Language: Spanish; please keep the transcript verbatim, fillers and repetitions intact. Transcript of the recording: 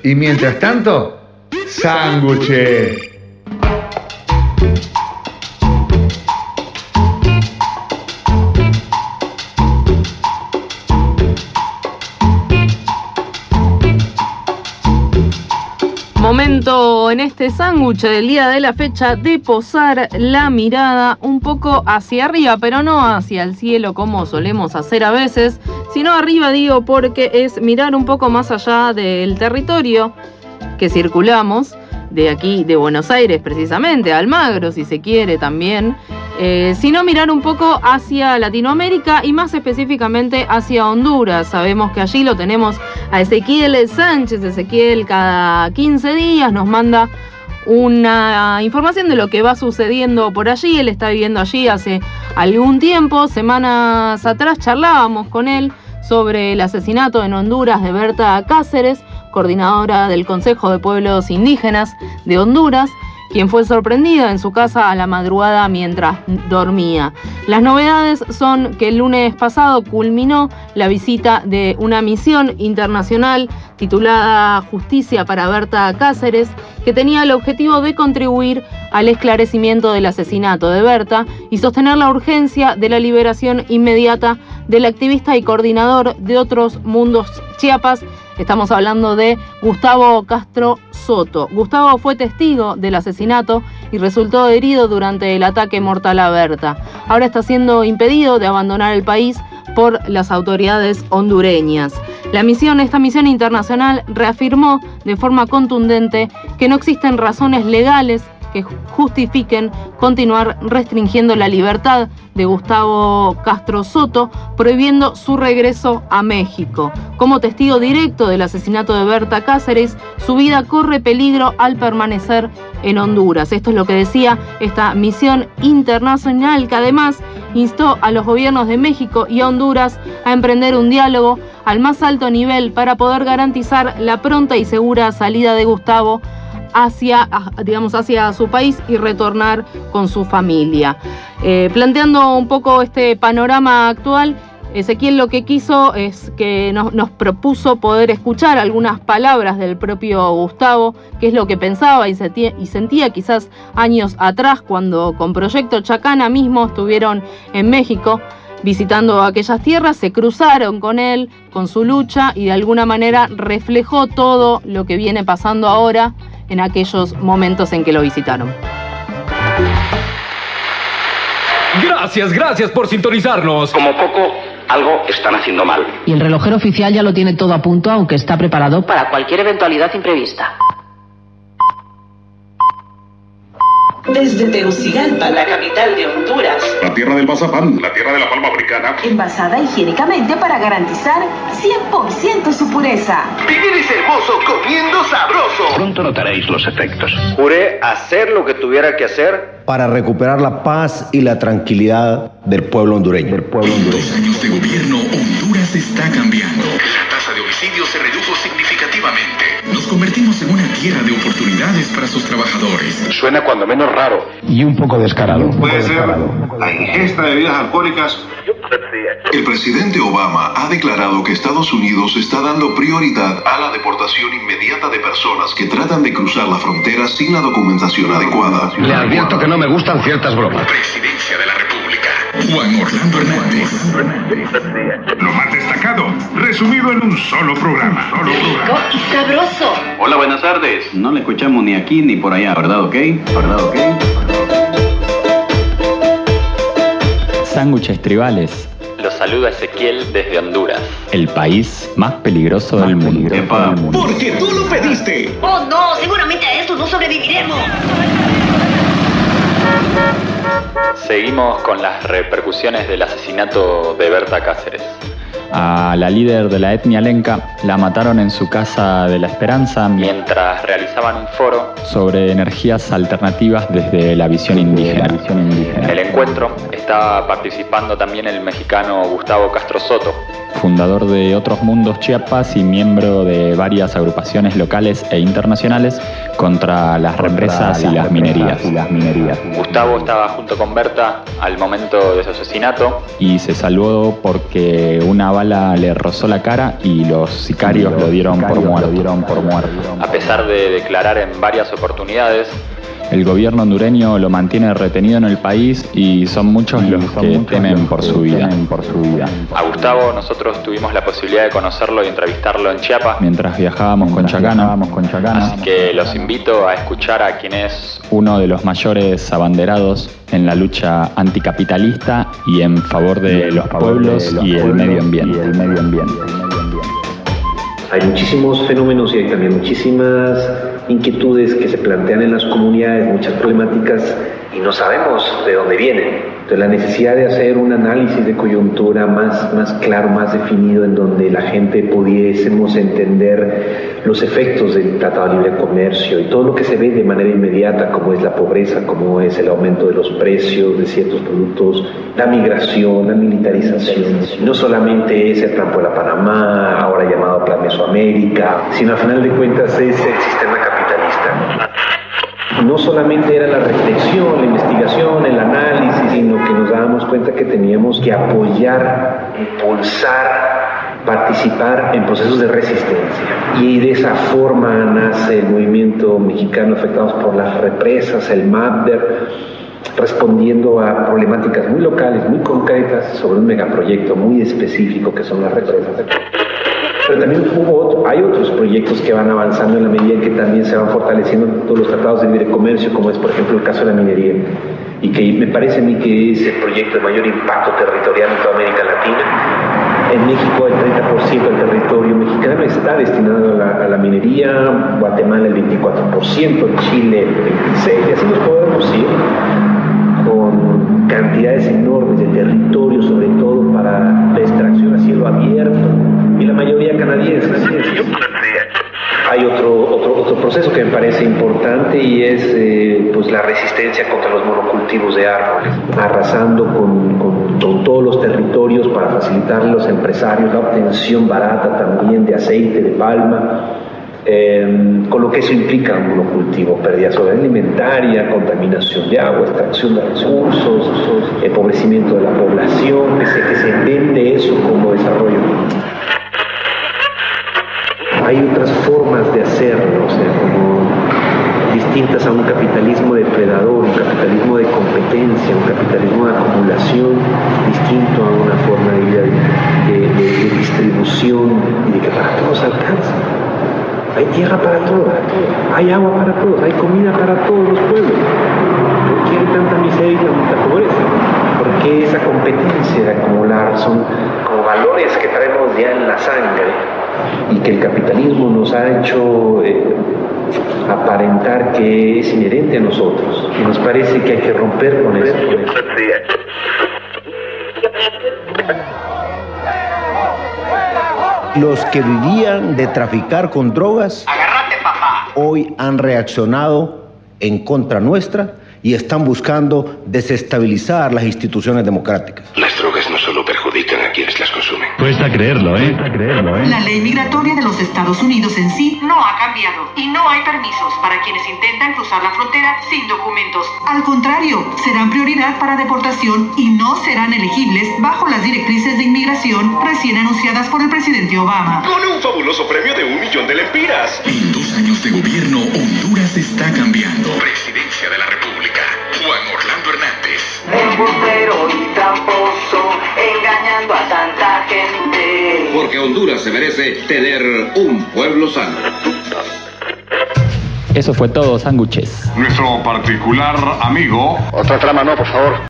Y mientras tanto, sándwiches. Momento en este sándwich del día de la fecha de posar la mirada un poco hacia arriba, pero no hacia el cielo como solemos hacer a veces, sino arriba, digo, porque es mirar un poco más allá del territorio que circulamos, de aquí, de Buenos Aires precisamente, Almagro si se quiere también, eh, sino mirar un poco hacia Latinoamérica y más específicamente hacia Honduras. Sabemos que allí lo tenemos a Ezequiel Sánchez. Ezequiel cada quince días nos manda una información de lo que va sucediendo por allí. Él está viviendo allí hace algún tiempo. Semanas atrás charlábamos con él sobre el asesinato en Honduras de Berta Cáceres, coordinadora del Consejo de Pueblos Indígenas de Honduras, quien fue sorprendida en su casa a la madrugada mientras dormía. Las novedades son que el lunes pasado culminó la visita de una misión internacional titulada Justicia para Berta Cáceres, que tenía el objetivo de contribuir al esclarecimiento del asesinato de Berta y sostener la urgencia de la liberación inmediata del activista y coordinador de Otros Mundos Chiapas. Estamos hablando de Gustavo Castro Soto. Gustavo fue testigo del asesinato y resultó herido durante el ataque mortal a Berta. Ahora está siendo impedido de abandonar el país por las autoridades hondureñas. La misión, esta misión internacional reafirmó de forma contundente que no existen razones legales que justifiquen continuar restringiendo la libertad de Gustavo Castro Soto, prohibiendo su regreso a México. Como testigo directo del asesinato de Berta Cáceres, su vida corre peligro al permanecer en Honduras. Esto es lo que decía esta misión internacional, que además instó a los gobiernos de México y a Honduras a emprender un diálogo al más alto nivel para poder garantizar la pronta y segura salida de Gustavo hacia, digamos, hacia su país y retornar con su familia. Eh, planteando un poco este panorama actual, Ezequiel lo que quiso es que nos, nos propuso poder escuchar algunas palabras del propio Gustavo, qué es lo que pensaba y sentía, y sentía quizás años atrás cuando con Proyecto Chacana mismo estuvieron en México visitando aquellas tierras, se cruzaron con él, con su lucha, y de alguna manera reflejó todo lo que viene pasando ahora en aquellos momentos en que lo visitaron. Gracias, gracias por sintonizarnos. Como poco, algo están haciendo mal. Y el relojero oficial ya lo tiene todo a punto, aunque está preparado para cualquier eventualidad imprevista. Desde Tegucigalpa, la capital de Honduras. La tierra del mazapán, la tierra de la palma africana. Envasada higiénicamente para garantizar cien por ciento su pureza. Vivir es hermoso comiendo sabroso. Pronto notaréis los efectos. Juré hacer lo que tuviera que hacer para recuperar la paz y la tranquilidad del pueblo hondureño. Del pueblo en hondureño. dos años de gobierno, Honduras está cambiando. La tasa de homicidios se redujo significativamente. Nos convertimos en una tierra de oportunidades para sus trabajadores. Suena cuando menos raro. Y un poco descarado. Puede ser la ingesta de bebidas alcohólicas. El presidente Obama ha declarado que Estados Unidos está dando prioridad a la deportación inmediata de personas que tratan de cruzar la frontera sin la documentación adecuada. Le advierto que no me gustan ciertas bromas. Presidencia de la República. Juan Orlando Hernández. Lo más destacado, resumido en un solo programa. Solo programa. ¡Y sabroso! Hola, buenas tardes. No le escuchamos ni aquí ni por allá, ¿verdad? ¿Ok? ¿Verdad? ¿Ok? Sándwiches tribales. Los saluda Ezequiel desde Honduras. El país más peligroso del mundo. Porque tú lo pediste. ¡Oh, no! Seguramente a esto no sobreviviremos. Seguimos con las repercusiones del asesinato de Berta Cáceres. A la líder de la etnia lenca la mataron en su casa de La Esperanza mientras realizaban un foro sobre energías alternativas desde la visión indígena. En el encuentro estaba participando también el mexicano Gustavo Castro Soto, fundador de Otros Mundos Chiapas y miembro de varias agrupaciones locales e internacionales contra las represas y las minerías. Gustavo estaba junto con Berta al momento de su asesinato y se salvó porque una bala bala le rozó la cara y los sicarios lo dieron por muerto. A pesar de declarar en varias oportunidades, el gobierno hondureño lo mantiene retenido en el país y son muchos los que temen por su vida. A Gustavo nosotros tuvimos la posibilidad de conocerlo y entrevistarlo en Chiapas mientras viajábamos con Chacana, así que los invito a escuchar a quien es uno de los mayores abanderados en la lucha anticapitalista y en favor de los pueblos y el medio ambiente. Hay muchísimos fenómenos y hay también muchísimas inquietudes que se plantean en las comunidades, muchas problemáticas y no sabemos de dónde vienen. Entonces la necesidad de hacer un análisis de coyuntura más, más claro, más definido, en donde la gente pudiésemos entender los efectos del Tratado de Libre Comercio y todo lo que se ve de manera inmediata, como es la pobreza, como es el aumento de los precios de ciertos productos, la migración, la militarización. No solamente es el Trampo de la Panamá, ahora llamado Plan Mesoamérica, sino a final de cuentas es el sistema capitalista. No solamente era la reflexión, la investigación, el análisis, sino que nos dábamos cuenta que teníamos que apoyar, impulsar, participar en procesos de resistencia. Y de esa forma nace el movimiento mexicano afectados por las represas, el MAPDER, respondiendo a problemáticas muy locales, muy concretas, sobre un megaproyecto muy específico que son las represas. Pero también hubo otro, hay otros proyectos que van avanzando en la medida en que también se van fortaleciendo todos los tratados de libre comercio, como es por ejemplo el caso de la minería, y que me parece a mí que es el proyecto de mayor impacto territorial en toda América Latina. En México el treinta por ciento del territorio mexicano está destinado a la, a la minería, Guatemala el veinticuatro por ciento, Chile el veintiséis por ciento, y así nos podemos ir con cantidades enormes de territorio, sobre todo para la extracción a cielo abierto, y la mayoría canadiense. Hay otro, otro, otro proceso que me parece importante y es eh, pues la resistencia contra los monocultivos de árboles, arrasando con, con, con todos los territorios para facilitar a los empresarios la obtención barata también de aceite de palma, eh, con lo que eso implica un monocultivo, pérdida alimentaria, contaminación de agua, extracción de recursos, empobrecimiento de la población, que se, que se vende eso como desarrollo. Hay otras formas de hacerlo, o sea, como distintas a un capitalismo depredador, un capitalismo de competencia, un capitalismo de acumulación, distinto a una forma de vida de, de, de, de distribución y de que para todos alcanza. Hay tierra para todos, hay agua para todos, hay comida para todos los pueblos. ¿Por qué hay tanta miseria y tanta pobreza? Porque esa competencia de acumular son como valores que traemos ya en la sangre y que el capitalismo nos ha hecho eh, aparentar que es inherente a nosotros. Y nos parece que hay que romper con eso. Con eso. Los que vivían de traficar con drogas, ¡Agárrate, papá! Hoy han reaccionado en contra nuestra y están buscando desestabilizar las instituciones democráticas. Las drogas no solo perjudican a quienes las consumen. Cuesta creerlo, ¿eh? Cuesta creerlo, ¿eh? La ley migratoria de los Estados Unidos en sí no ha cambiado y no hay permisos para quienes intentan cruzar la frontera sin documentos. Al contrario, serán prioridad para deportación y no serán elegibles bajo las directrices de inmigración recién anunciadas por el presidente Obama. Con un fabuloso premio de un millón de lempiras. En dos años de gobierno, Honduras está cambiando. Presidencia de la República, Juan Orlando Hernández. Embustero y tramposo, engañando a tanta gente. Porque Honduras se merece tener un pueblo sano. Eso fue todo, sándwiches. Nuestro particular amigo. Otra trama no, por favor.